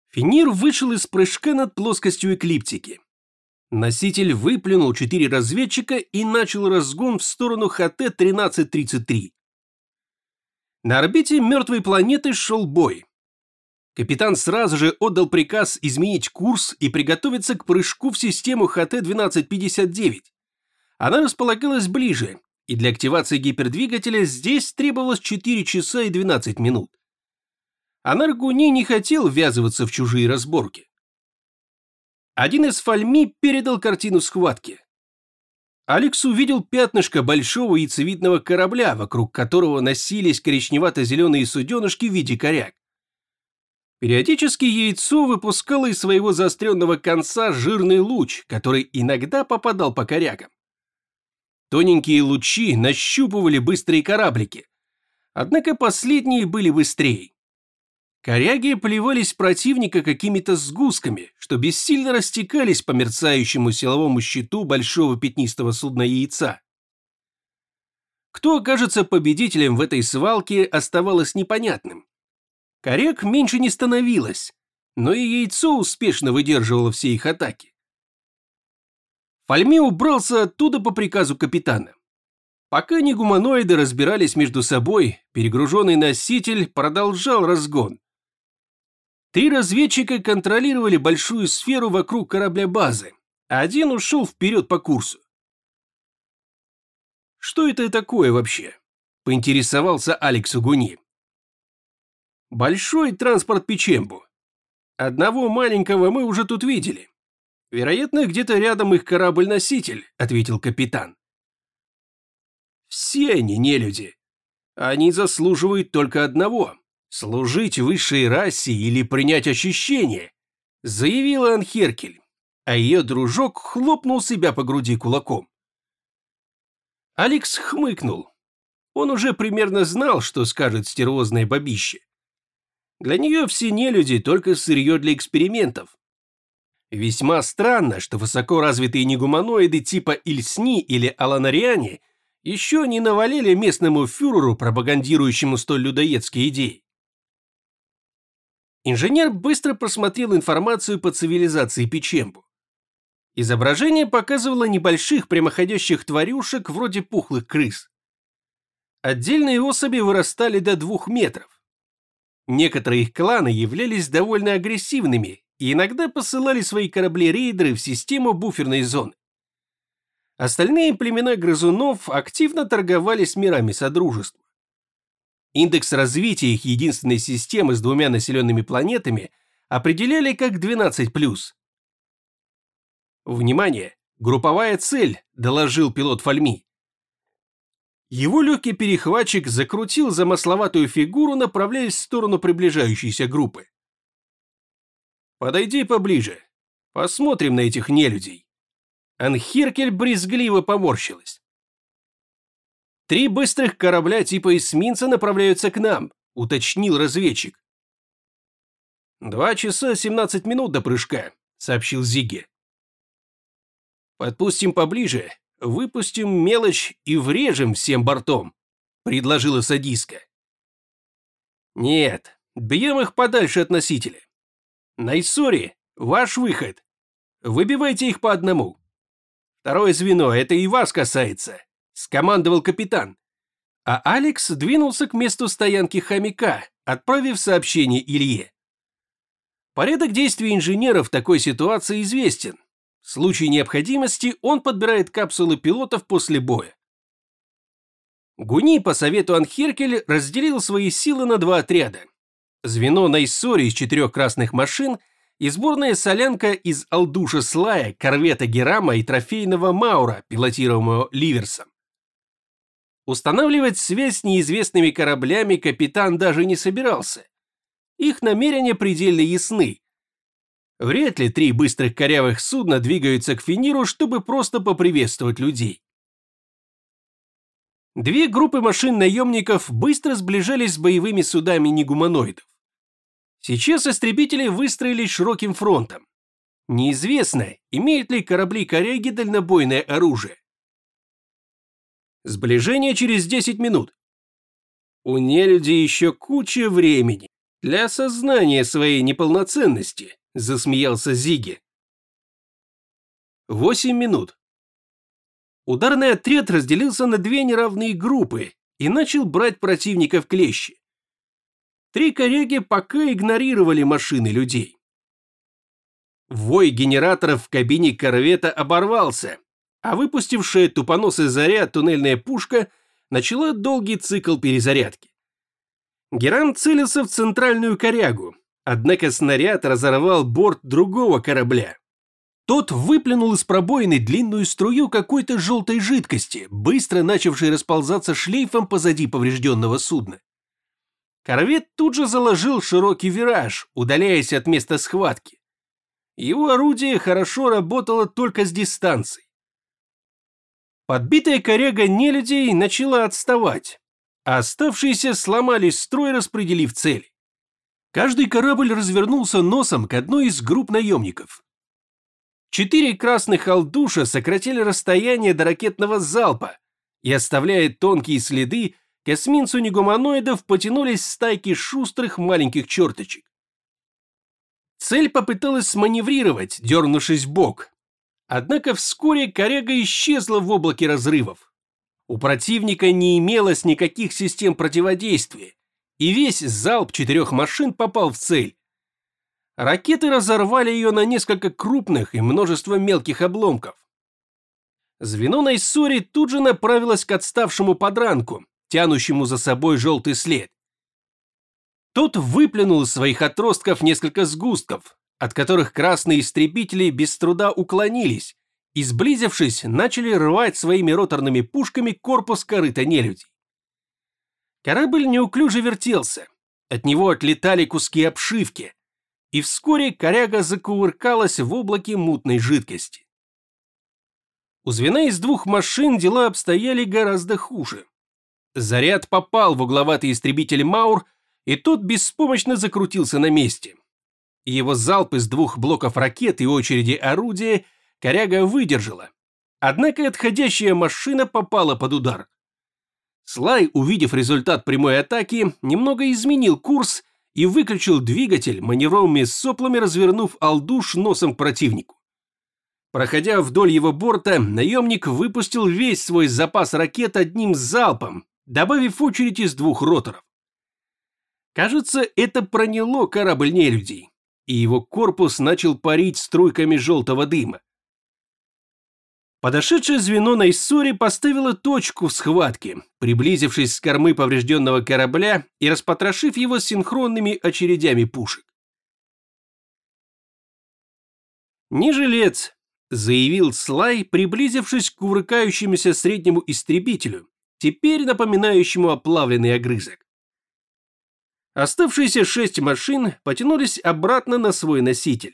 Финир вышел из прыжка над плоскостью эклиптики. Носитель выплюнул 4 разведчика и начал разгон в сторону ХТ-1333. На орбите мертвой планеты шел бой. Капитан сразу же отдал приказ изменить курс и приготовиться к прыжку в систему ХТ-1259. Она располагалась ближе, и для активации гипердвигателя здесь требовалось 4 часа и 12 минут. Анар-Гуни не хотел ввязываться в чужие разборки. Один из фальми передал картину схватки. Алекс увидел пятнышко большого яйцевидного корабля, вокруг которого носились коричневато-зеленые суденышки в виде коряг. Периодически яйцо выпускало из своего заостренного конца жирный луч, который иногда попадал по корягам. Тоненькие лучи нащупывали быстрые кораблики, однако последние были быстрее. Коряги плевались в противника какими-то сгустками, что бессильно растекались по мерцающему силовому щиту большого пятнистого судна яйца. Кто окажется победителем в этой свалке, оставалось непонятным. Коряг меньше не становилось, но и яйцо успешно выдерживало все их атаки. Фальми убрался оттуда по приказу капитана. Пока негуманоиды разбирались между собой, перегруженный носитель продолжал разгон. 3 разведчика контролировали большую сферу вокруг корабля базы, а один ушел вперед по курсу. «Что это такое вообще?» – поинтересовался Алекс Гуни. «Большой транспорт Пичембу. Одного маленького мы уже тут видели. Вероятно, где-то рядом их корабль-носитель», – ответил капитан. «Все они нелюди. Они заслуживают только одного – служить высшей расе или принять очищение», – заявила Анхеркель, а ее дружок хлопнул себя по груди кулаком. Алекс хмыкнул. Он уже примерно знал, что скажет стервозное бабище. Для нее все нелюди только сырье для экспериментов. Весьма странно, что высоко развитые негуманоиды типа Ильсни или Аланариане еще не навалили местному фюреру, пропагандирующему столь людоедские идеи. Инженер быстро просмотрел информацию по цивилизации Пичембу. Изображение показывало небольших прямоходящих тварюшек вроде пухлых крыс. Отдельные особи вырастали до 2 метров. Некоторые их кланы являлись довольно агрессивными и иногда посылали свои корабли-рейдеры в систему буферной зоны. Остальные племена грызунов активно торговали с мирами Содружества. Индекс развития их единственной системы с 2 населенными планетами определяли как 12+. «Внимание! Групповая цель!» – доложил пилот Фальми. Его легкий перехватчик закрутил замысловатую фигуру, направляясь в сторону приближающейся группы. «Подойди поближе. Посмотрим на этих нелюдей». Анхеркель брезгливо поморщилась. 3 быстрых корабля типа эсминца направляются к нам», – уточнил разведчик. 2 часа 17 минут до прыжка», – сообщил Зигги. «Подпустим поближе, выпустим мелочь и врежем всем бортом», – предложила садистка. «Нет, бьем их подальше от носителя. Найсори, ваш выход. Выбивайте их по одному. Второе звено, это и вас касается», – скомандовал капитан. А Алекс двинулся к месту стоянки хомяка, отправив сообщение Илье. Порядок действий инженера в такой ситуации известен. В случае необходимости он подбирает капсулы пилотов после боя. Гуни по совету Анхеркель разделил свои силы на 2 отряда. Звено Найсори из 4 красных машин и сборная солянка из Алдуша Слая, корвета Герама и трофейного Маура, пилотируемого Ливерсом. Устанавливать связь с неизвестными кораблями капитан даже не собирался. Их намерения предельно ясны. Вряд ли 3 быстрых корявых судна двигаются к Финиру, чтобы просто поприветствовать людей. 2 группы машин-наемников быстро сближались с боевыми судами негуманоидов. Сейчас истребители выстроились широким фронтом. Неизвестно, имеют ли корабли-коряги дальнобойное оружие. Сближение через 10 минут. У нелюдей еще куча времени. Для осознания своей неполноценности, засмеялся Зиги. 8 минут. Ударный отряд разделился на две неравные группы и начал брать противника в клещи. 3 коряги пока игнорировали машины людей. Вой генераторов в кабине корвета оборвался, а выпустившая тупоносый заряд туннельная пушка начала долгий цикл перезарядки. Геран целился в центральную корягу, однако снаряд разорвал борт другого корабля. Тот выплюнул из пробоины длинную струю какой-то желтой жидкости, быстро начавшей расползаться шлейфом позади поврежденного судна. Корвет тут же заложил широкий вираж, удаляясь от места схватки. Его орудие хорошо работало только с дистанции. Подбитая коряга нелюдей начала отставать, а оставшиеся сломали строй, распределив цели. Каждый корабль развернулся носом к одной из групп наемников. 4 красных алдуша сократили расстояние до ракетного залпа, и, оставляя тонкие следы, к эсминцу негуманоидов потянулись стайки шустрых маленьких черточек. Цель попыталась сманеврировать, дернувшись вбок. Однако вскоре коряга исчезла в облаке разрывов. У противника не имелось никаких систем противодействия, и весь залп 4 машин попал в цель. Ракеты разорвали ее на несколько крупных и множество мелких обломков. Звено Найссори тут же направилось к отставшему подранку, тянущему за собой желтый след. Тот выплюнул из своих отростков несколько сгустков, от которых красные истребители без труда уклонились и, сблизившись, начали рвать своими роторными пушками корпус корыта нелюдей. Корабль неуклюже вертелся, от него отлетали куски обшивки, и вскоре коряга закувыркалась в облаке мутной жидкости. У звена из 2 машин дела обстояли гораздо хуже. Заряд попал в угловатый истребитель Маур, и тот беспомощно закрутился на месте. Его залп из 2 блоков ракет и очереди орудия коряга выдержала, однако отходящая машина попала под удар. Слай, увидев результат прямой атаки, немного изменил курс и выключил двигатель, маневровыми соплами развернув алдуш носом к противнику. Проходя вдоль его борта, наемник выпустил весь свой запас ракет одним залпом, добавив очередь из 2 роторов. Кажется, это проняло корабль нелюдей, и его корпус начал парить струйками желтого дыма. Подошедшее звено Найссори поставило точку в схватке, приблизившись с кормы поврежденного корабля и распотрошив его синхронными очередями пушек. «Не жилец», — заявил Слай, приблизившись к кувыркающемуся среднему истребителю, теперь напоминающему оплавленный огрызок. Оставшиеся 6 машин потянулись обратно на свой носитель.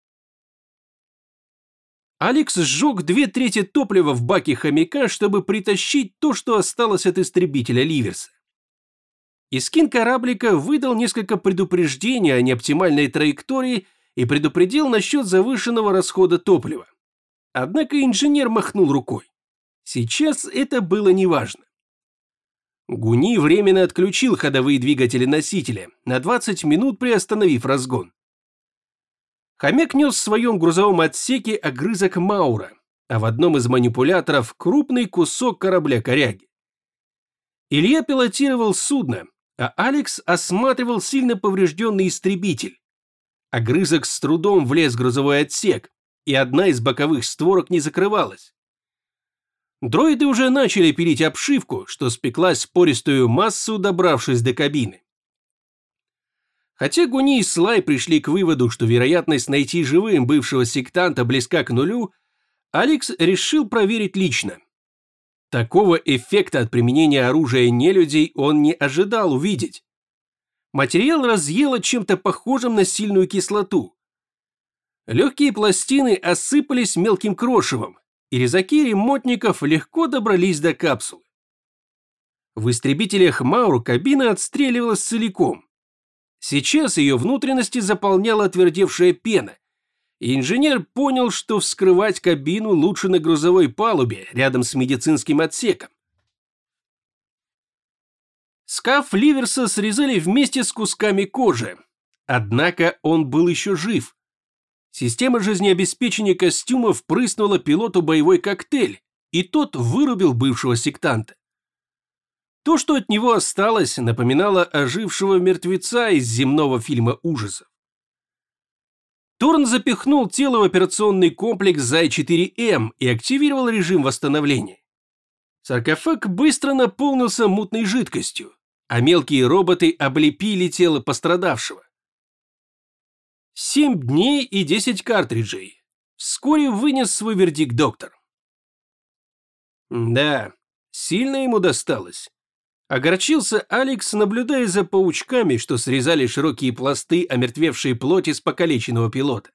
Алекс сжег 2/3 топлива в баке хомяка, чтобы притащить то, что осталось от истребителя Ливерса. Искин кораблика выдал несколько предупреждений о неоптимальной траектории и предупредил насчет завышенного расхода топлива. Однако инженер махнул рукой. Сейчас это было неважно. Гуни временно отключил ходовые двигатели носителя, на 20 минут приостановив разгон. Хомяк нес в своем грузовом отсеке огрызок Маура, а в одном из манипуляторов крупный кусок корабля-коряги. Илья пилотировал судно, а Алекс осматривал сильно поврежденный истребитель. Огрызок с трудом влез в грузовой отсек, и одна из боковых створок не закрывалась. Дроиды уже начали пилить обшивку, что спеклась в пористую массу, добравшись до кабины. Хотя Гуни и Слай пришли к выводу, что вероятность найти живым бывшего сектанта близка к нулю, Алекс решил проверить лично. Такого эффекта от применения оружия нелюдей он не ожидал увидеть. Материал разъело чем-то похожим на сильную кислоту. Легкие пластины осыпались мелким крошевом, и резаки ремонтников легко добрались до капсулы. В истребителях Маур кабина отстреливалась целиком. Сейчас ее внутренности заполняла отвердевшая пена, и инженер понял, что вскрывать кабину лучше на грузовой палубе рядом с медицинским отсеком. Скаф Ливерса срезали вместе с кусками кожи. Однако он был еще жив. Система жизнеобеспечения костюма впрыснула пилоту боевой коктейль, и тот вырубил бывшего сектанта. То, что от него осталось, напоминало ожившего мертвеца из земного фильма ужасов. Торн запихнул тело в операционный комплекс Зай-4М и активировал режим восстановления. Саркофаг быстро наполнился мутной жидкостью, а мелкие роботы облепили тело пострадавшего. 7 дней и 10 картриджей. Вскоре вынес свой вердикт доктор. Да, сильно ему досталось. Огорчился Алекс, наблюдая за паучками, что срезали широкие пласты омертвевшей плоти с покалеченного пилота.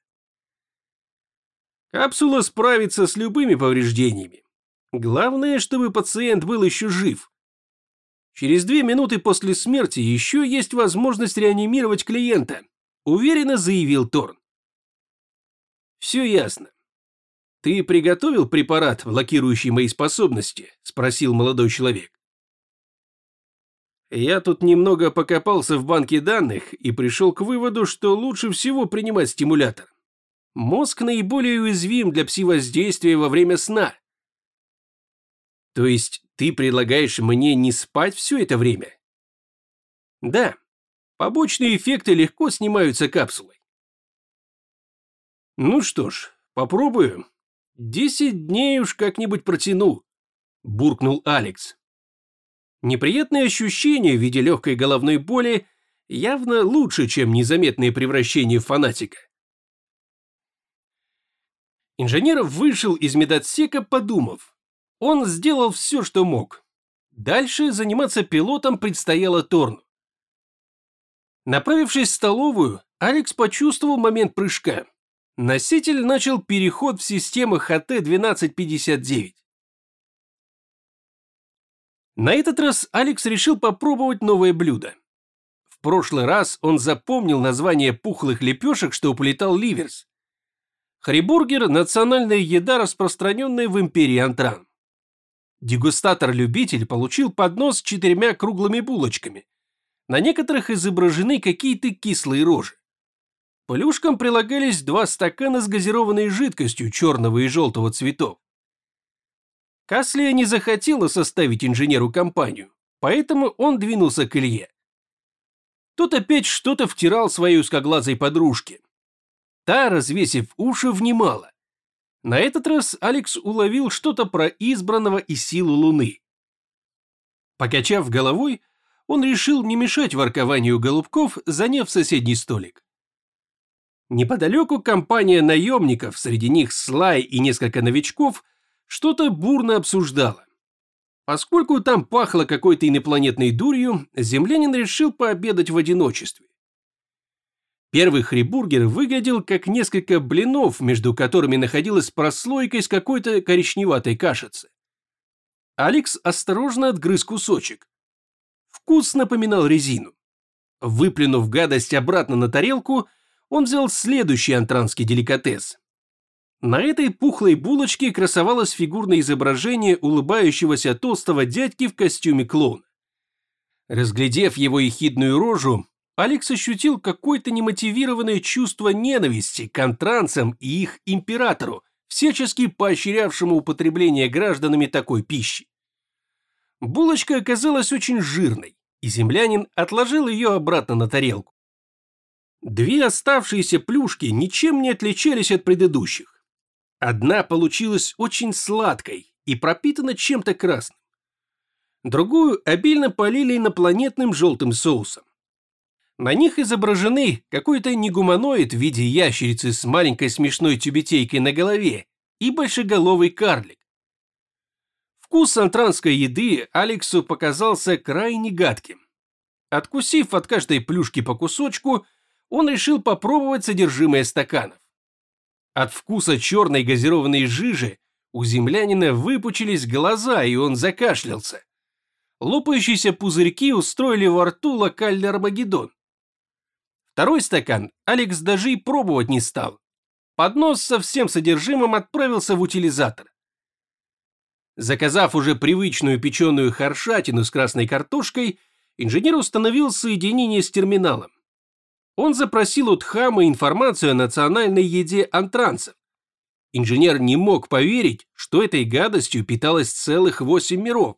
Капсула справится с любыми повреждениями. Главное, чтобы пациент был еще жив. Через 2 минуты после смерти еще есть возможность реанимировать клиента, уверенно заявил Торн. Все ясно. Ты приготовил препарат, блокирующий мои способности? Спросил молодой человек. Я тут немного покопался в банке данных и пришел к выводу, что лучше всего принимать стимулятор. Мозг наиболее уязвим для пси-воздействия во время сна. То есть ты предлагаешь мне не спать все это время? Да. Побочные эффекты легко снимаются капсулой. Ну что ж, попробую. 10 дней уж как-нибудь протяну, буркнул Алекс. Неприятные ощущения в виде легкой головной боли явно лучше, чем незаметное превращение в фанатика. Инженер вышел из медотсека, подумав. Он сделал все, что мог. Дальше заниматься пилотом предстояло Торну. Направившись в столовую, Алекс почувствовал момент прыжка. Носитель начал переход в систему ХТ-1259. На этот раз Алекс решил попробовать новое блюдо. В прошлый раз он запомнил название пухлых лепешек, что уплетал Ливерс. Хрибургер – национальная еда, распространенная в империи Антран. Дегустатор-любитель получил поднос с 4 круглыми булочками. На некоторых изображены какие-то кислые рожи. К плюшкам прилагались 2 стакана с газированной жидкостью черного и желтого цветов. Каслия не захотела составить инженеру компанию, поэтому он двинулся к Илье. Тот опять что-то втирал своей узкоглазой подружке. Та, развесив уши, внимала. На этот раз Алекс уловил что-то про избранного и силу Луны. Покачав головой, он решил не мешать воркованию голубков, заняв соседний столик. Неподалеку компания наемников, среди них Слай и несколько новичков, что-то бурно обсуждала. Поскольку там пахло какой-то инопланетной дурью, землянин решил пообедать в одиночестве. Первый хрибургер выглядел как несколько блинов, между которыми находилась прослойка из какой-то коричневатой кашицы. Алекс осторожно отгрыз кусочек. Вкус напоминал резину. Выплюнув гадость обратно на тарелку, он взял следующий антранский деликатес. На этой пухлой булочке красовалось фигурное изображение улыбающегося толстого дядьки в костюме клоуна. Разглядев его ехидную рожу, Алекс ощутил какое-то немотивированное чувство ненависти к антранцам и их императору, всячески поощрявшему употребление гражданами такой пищи. Булочка оказалась очень жирной, и землянин отложил ее обратно на тарелку. 2 оставшиеся плюшки ничем не отличались от предыдущих. Одна получилась очень сладкой и пропитана чем-то красным. Другую обильно полили инопланетным желтым соусом. На них изображены какой-то негуманоид в виде ящерицы с маленькой смешной тюбетейкой на голове и большеголовый карлик. Вкус антранской еды Алексу показался крайне гадким. Откусив от каждой плюшки по кусочку, он решил попробовать содержимое стаканов. От вкуса черной газированной жижи у землянина выпучились глаза, и он закашлялся. Лопающиеся пузырьки устроили во рту локальный Армагеддон. Второй стакан Алекс даже и пробовать не стал. Поднос со всем содержимым отправился в утилизатор. Заказав уже привычную печеную хоршатину с красной картошкой, Инженер установил соединение с терминалом. Он запросил у Тхама информацию о национальной еде антранцев. Инженер не мог поверить, что этой гадостью питалось целых 8 миров.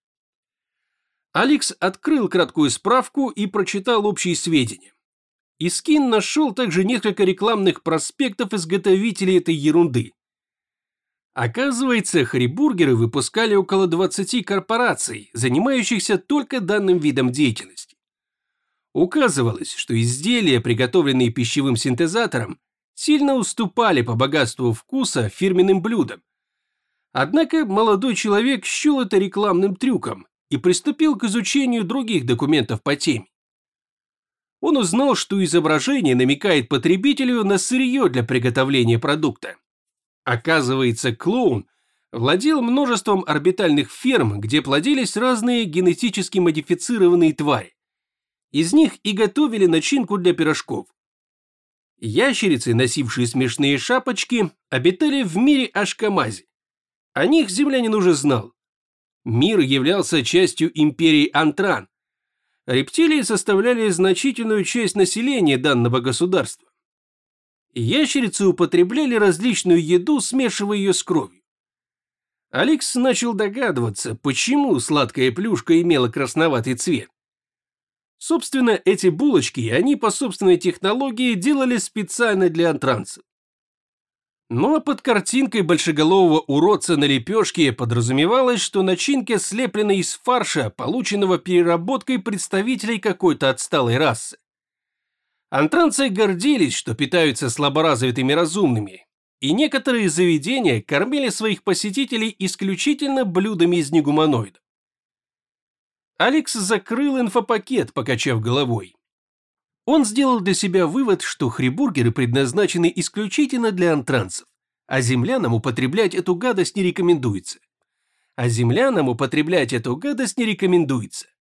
Алекс открыл краткую справку и прочитал общие сведения. Искин нашел также несколько рекламных проспектов изготовителей этой ерунды. Оказывается, хрибургеры выпускали около 20 корпораций, занимающихся только данным видом деятельности. Указывалось, что изделия, приготовленные пищевым синтезатором, сильно уступали по богатству вкуса фирменным блюдам. Однако молодой человек счел это рекламным трюком и приступил к изучению других документов по теме. Он узнал, что изображение намекает потребителю на сырье для приготовления продукта. Оказывается, клоун владел множеством орбитальных ферм, где плодились разные генетически модифицированные твари. Из них и готовили начинку для пирожков. Ящерицы, носившие смешные шапочки, обитали в мире Ашкамази. О них землянин уже знал. Мир являлся частью империи Антран. Рептилии составляли значительную часть населения данного государства. Ящерицы употребляли различную еду, смешивая ее с кровью. Алекс начал догадываться, почему сладкая плюшка имела красноватый цвет. Собственно, эти булочки они по собственной технологии делали специально для антранцев. Но под картинкой большеголового уродца на лепешке подразумевалось, что начинка слеплена из фарша, полученного переработкой представителей какой-то отсталой расы. Антранцы гордились, что питаются слаборазвитыми разумными, и некоторые заведения кормили своих посетителей исключительно блюдами из негуманоидов. Алекс закрыл инфопакет, покачав головой. Он сделал для себя вывод, что хрибургеры предназначены исключительно для антранцев, а землянам употреблять эту гадость не рекомендуется.